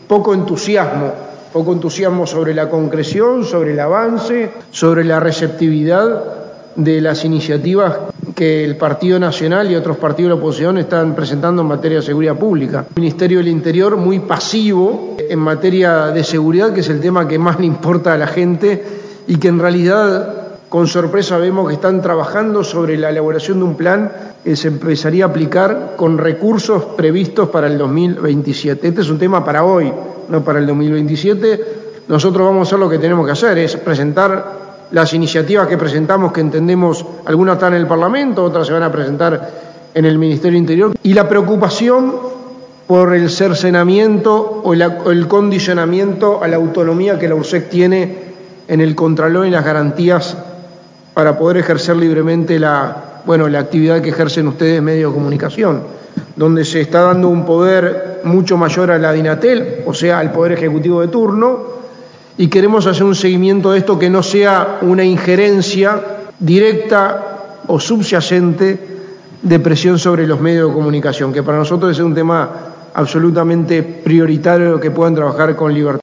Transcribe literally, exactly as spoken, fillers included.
poco entusiasmo, poco entusiasmo sobre la concreción, sobre el avance, sobre la receptividad de las iniciativas que el Partido Nacional y otros partidos de la oposición están presentando en materia de seguridad pública. El Ministerio del Interior muy pasivo en materia de seguridad, que es el tema que más le importa a la gente y que en realidad con sorpresa vemos que están trabajando sobre la elaboración de un plan que se empezaría a aplicar con recursos previstos para el dos mil veintisiete. Este es un tema para hoy, no para el dos mil veintisiete. Nosotros vamos a hacer lo que tenemos que hacer, es presentar las iniciativas que presentamos, que entendemos, algunas están en el Parlamento, otras se van a presentar en el Ministerio del Interior, y la preocupación por el cercenamiento o el condicionamiento a la autonomía que la URSEC tiene en el Contralor y las garantías para poder ejercer libremente la, bueno, la actividad que ejercen ustedes medios de comunicación, donde se está dando un poder mucho mayor a la DINATEL, o sea, al Poder Ejecutivo de turno, y queremos hacer un seguimiento de esto que no sea una injerencia directa o subyacente de presión sobre los medios de comunicación, que para nosotros es un tema absolutamente prioritario que puedan trabajar con libertad.